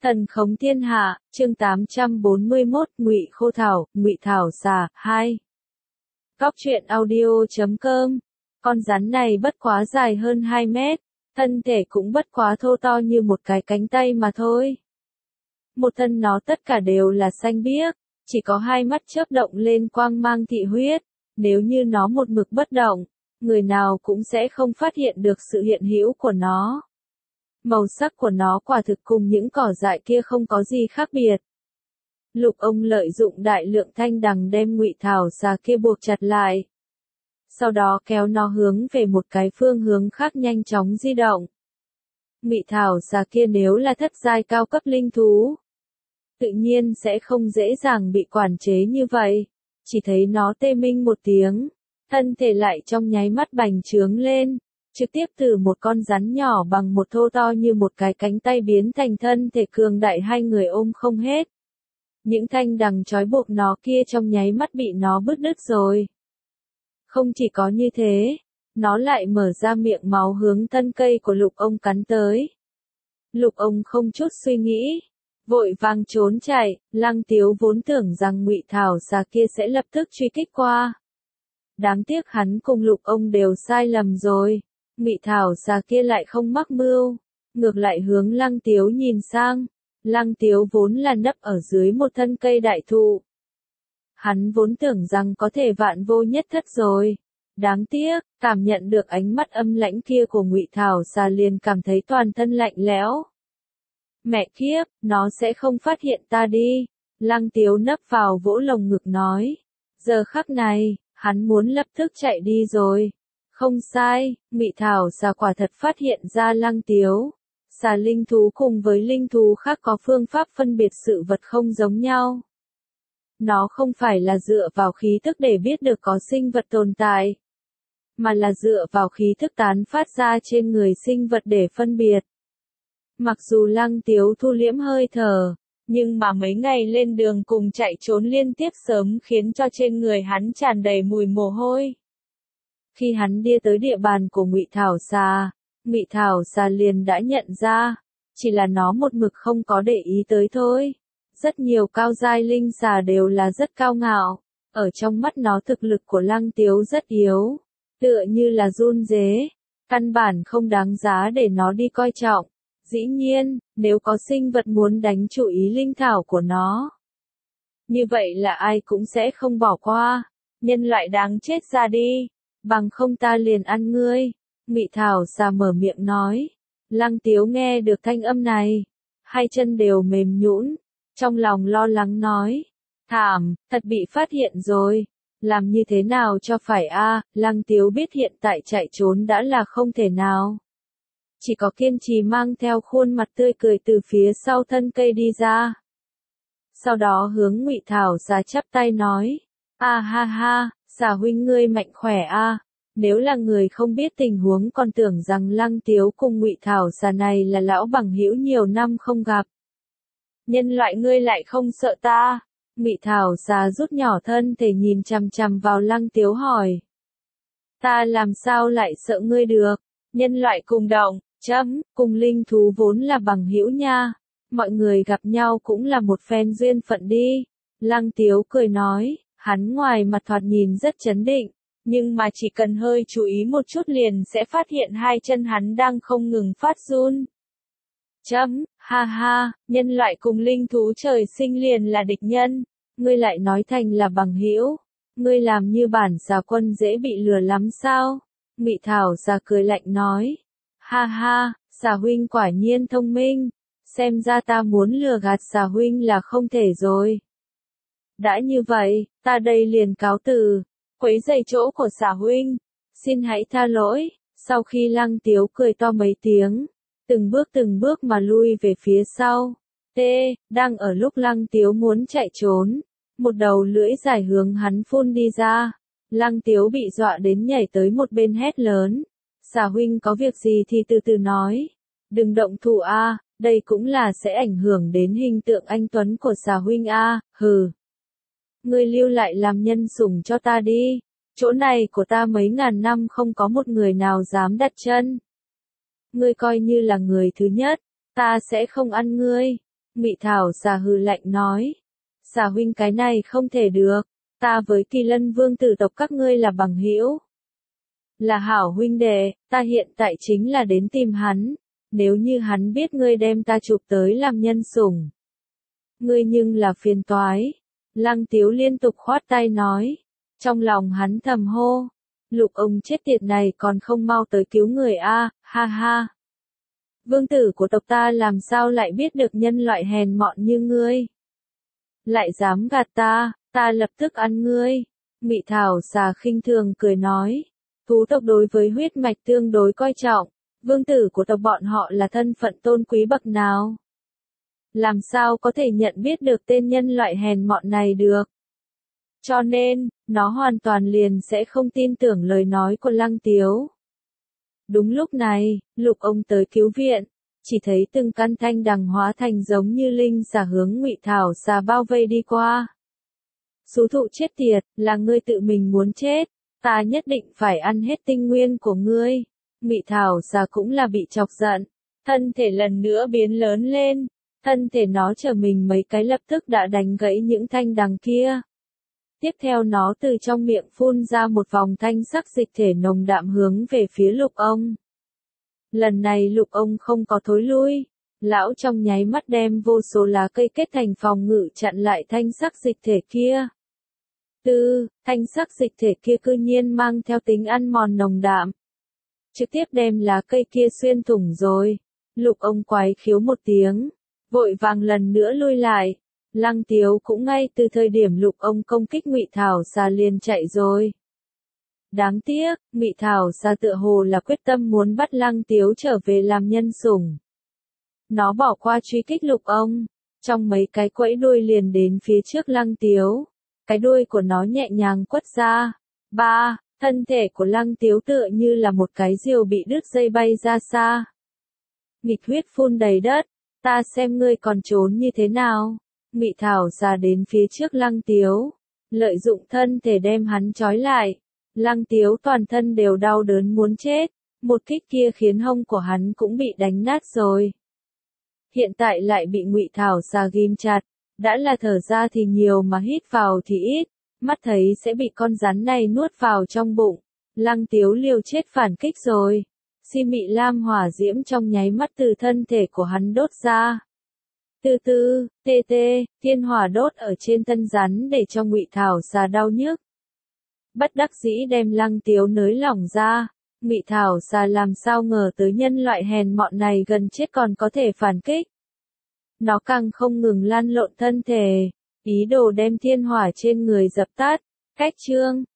Thần khống thiên hạ, chương 841, Ngụy Khô Thảo, Ngụy Thảo Xà, 2. Góc truyện audio.com. Con rắn này bất quá dài hơn 2 mét, thân thể cũng bất quá thô to như một cái cánh tay mà thôi. Một thân nó tất cả đều là xanh biếc, chỉ có hai mắt chớp động lên quang mang thị huyết, nếu như nó một mực bất động, người nào cũng sẽ không phát hiện được sự hiện hữu của nó. Màu sắc của nó quả thực cùng những cỏ dại kia không có gì khác biệt. Lục ông lợi dụng đại lượng thanh đằng đem Ngụy Thảo Xà kia buộc chặt lại. Sau đó kéo nó hướng về một cái phương hướng khác nhanh chóng di động. Ngụy Thảo Xà kia nếu là thất giai cao cấp linh thú, tự nhiên sẽ không dễ dàng bị quản chế như vậy. Chỉ thấy nó tê minh một tiếng, thân thể lại trong nháy mắt bành trướng lên, trực tiếp từ một con rắn nhỏ bằng một thô to như một cái cánh tay biến thành thân thể cường đại hai người ôm không hết. Những thanh đằng trói buộc nó kia trong nháy mắt bị nó bứt đứt rồi. Không chỉ có như thế, nó lại mở ra miệng máu hướng thân cây của Lục ông cắn tới. Lục ông không chút suy nghĩ, vội vàng trốn chạy. Lăng Tiếu vốn tưởng rằng Ngụy Thảo Xà kia sẽ lập tức truy kích qua. Đáng tiếc hắn cùng Lục ông đều sai lầm rồi. Ngụy Thảo Xà kia lại không mắc mưu, ngược lại hướng Lăng Tiếu nhìn sang. Lăng Tiếu vốn là nấp ở dưới một thân cây đại thụ. Hắn vốn tưởng rằng có thể vạn vô nhất thất rồi. Đáng tiếc, cảm nhận được ánh mắt âm lãnh kia của Ngụy Thảo Xà liền cảm thấy toàn thân lạnh lẽo. Mẹ kiếp, nó sẽ không phát hiện ta đi. Lăng Tiếu nấp vào vỗ lồng ngực nói. Giờ khắc này, hắn muốn lập tức chạy đi rồi. Không sai, Ngụy Thảo Xà quả thật phát hiện ra Lăng Tiếu. Xà linh thú cùng với linh thú khác có phương pháp phân biệt sự vật không giống nhau. Nó không phải là dựa vào khí thức để biết được có sinh vật tồn tại, mà là dựa vào khí thức tán phát ra trên người sinh vật để phân biệt. Mặc dù Lăng Tiếu thu liễm hơi thở, nhưng mà mấy ngày lên đường cùng chạy trốn liên tiếp sớm khiến cho trên người hắn tràn đầy mùi mồ hôi. Khi hắn đi tới địa bàn của Ngụy Thảo Xà, Ngụy Thảo Xà liền đã nhận ra, chỉ là nó một mực không có để ý tới thôi. Rất nhiều cao giai linh xà đều là rất cao ngạo, ở trong mắt nó thực lực của Lăng Tiếu rất yếu, tựa như là run rế, căn bản không đáng giá để nó đi coi trọng. Dĩ nhiên, nếu có sinh vật muốn đánh chủ ý linh thảo của nó, như vậy là ai cũng sẽ không bỏ qua. Nhân loại đáng chết ra đi, bằng không ta liền ăn ngươi. Ngụy Thảo Xà mở miệng nói. Lăng Tiếu nghe được thanh âm này, hai chân đều mềm nhũn, trong lòng lo lắng nói. Thảm, thật bị phát hiện rồi. Làm như thế nào cho phải a? Lăng Tiếu biết hiện tại chạy trốn đã là không thể nào. Chỉ có kiên trì mang theo khuôn mặt tươi cười từ phía sau thân cây đi ra. Sau đó hướng Ngụy Thảo Xà chắp tay nói. A ha ha, Xà huynh ngươi mạnh khỏe a. Nếu là người không biết tình huống còn tưởng rằng Lăng Tiếu cùng Ngụy Thảo Xà này là lão bằng hữu nhiều năm không gặp. Nhân loại ngươi lại không sợ ta? Ngụy Thảo Xà rút nhỏ thân thể nhìn chằm chằm vào Lăng Tiếu hỏi. Ta làm sao lại sợ ngươi được? Nhân loại cùng động, cùng linh thú vốn là bằng hữu nha. Mọi người gặp nhau cũng là một phen duyên phận đi. Lăng Tiếu cười nói, hắn ngoài mặt thoạt nhìn rất trấn định, nhưng mà chỉ cần hơi chú ý một chút liền sẽ phát hiện hai chân hắn đang không ngừng phát run. Ha ha, nhân loại cùng linh thú trời sinh liền là địch nhân, ngươi lại nói thành là bằng hữu, ngươi làm như bản xà quân dễ bị lừa lắm sao? Ngụy Thảo Xà cười lạnh nói. Ha ha, Xà huynh quả nhiên thông minh, xem ra ta muốn lừa gạt Xà huynh là không thể rồi. Đã như vậy, ta đây liền cáo từ, quấy rầy chỗ của Xà huynh, xin hãy tha lỗi. Sau khi Lăng Tiếu cười to mấy tiếng, từng bước mà lui về phía sau. Đang ở lúc Lăng Tiếu muốn chạy trốn, một đầu lưỡi dài hướng hắn phun đi ra. Lăng Tiếu bị dọa đến nhảy tới một bên hét lớn. Xà huynh có việc gì thì từ từ nói. Đừng động thủ a, đây cũng là sẽ ảnh hưởng đến hình tượng anh tuấn của Xà huynh a. Hừ. Ngươi lưu lại làm nhân sủng cho ta đi. Chỗ này của ta mấy ngàn năm không có một người nào dám đặt chân. Ngươi coi như là người thứ nhất, ta sẽ không ăn ngươi. Ngụy Thảo Xà hừ lạnh nói. Xà huynh cái này không thể được, ta với Kỳ Lân Vương tử tộc các ngươi là bằng hữu. Là hảo huynh đệ, ta hiện tại chính là đến tìm hắn, nếu như hắn biết ngươi đem ta chụp tới làm nhân sủng. Ngươi nhưng là phiền toái. Lăng Tiếu liên tục khoát tay nói. Trong lòng hắn thầm hô. Lục ông chết tiệt này còn không mau tới cứu người a, ha ha. Vương tử của tộc ta làm sao lại biết được nhân loại hèn mọn như ngươi. Lại dám gạt ta lập tức ăn ngươi. Ngụy Thảo Xà khinh thường cười nói. Thú tộc đối với huyết mạch tương đối coi trọng. Vương tử của tộc bọn họ là thân phận tôn quý bậc nào? Làm sao có thể nhận biết được tên nhân loại hèn mọn này được? Cho nên, nó hoàn toàn liền sẽ không tin tưởng lời nói của Lăng Tiếu. Đúng lúc này, Lục ông tới cứu viện, chỉ thấy từng căn thanh đằng hóa thành giống như linh xà hướng Ngụy Thảo Xà bao vây đi qua. Xú thụ chết tiệt, là ngươi tự mình muốn chết, ta nhất định phải ăn hết tinh nguyên của ngươi. Ngụy Thảo Xà cũng là bị chọc giận, thân thể lần nữa biến lớn lên, thân thể nó trở mình mấy cái lập tức đã đánh gãy những thanh đằng kia. Tiếp theo nó từ trong miệng phun ra một vòng thanh sắc dịch thể nồng đạm hướng về phía Lục ông. Lần này Lục ông không có thối lui, lão trong nháy mắt đem vô số lá cây kết thành phòng ngự chặn lại thanh sắc dịch thể kia. Thanh sắc dịch thể kia cư nhiên mang theo tính ăn mòn nồng đạm. Trực tiếp đem lá cây kia xuyên thủng rồi. Lục ông quái khiếu một tiếng, vội vàng lần nữa lui lại. Lăng Tiếu cũng ngay từ thời điểm Lục ông công kích Ngụy Thảo Xà liền chạy rồi. Đáng tiếc, Ngụy Thảo Xà tựa hồ là quyết tâm muốn bắt Lăng Tiếu trở về làm nhân sủng. Nó bỏ qua truy kích Lục ông, trong mấy cái quẫy đuôi liền đến phía trước Lăng Tiếu. Cái đuôi của nó nhẹ nhàng quất ra. Thân thể của Lăng Tiếu tựa như là một cái diều bị đứt dây bay ra xa. Nghịch huyết phun đầy đất, ta xem ngươi còn trốn như thế nào. Ngụy Thảo Xà đến phía trước Lăng Tiếu, lợi dụng thân thể đem hắn trói lại. Lăng Tiếu toàn thân đều đau đớn muốn chết, một kích kia khiến hông của hắn cũng bị đánh nát rồi. Hiện tại lại bị Ngụy Thảo Xà ghim chặt, đã là thở ra thì nhiều mà hít vào thì ít, mắt thấy sẽ bị con rắn này nuốt vào trong bụng. Lăng Tiếu liều chết phản kích rồi. Si mị lam hỏa diễm trong nháy mắt từ thân thể của hắn đốt ra. Thiên hỏa đốt ở trên thân rắn để cho Ngụy Thảo Xà đau nhức. Bất đắc dĩ đem Lăng Tiếu nới lỏng ra. Ngụy Thảo Xà làm sao ngờ tới nhân loại hèn mọn này gần chết còn có thể phản kích. Nó càng không ngừng lăn lộn thân thể, ý đồ đem thiên hỏa trên người dập tắt. Cách chương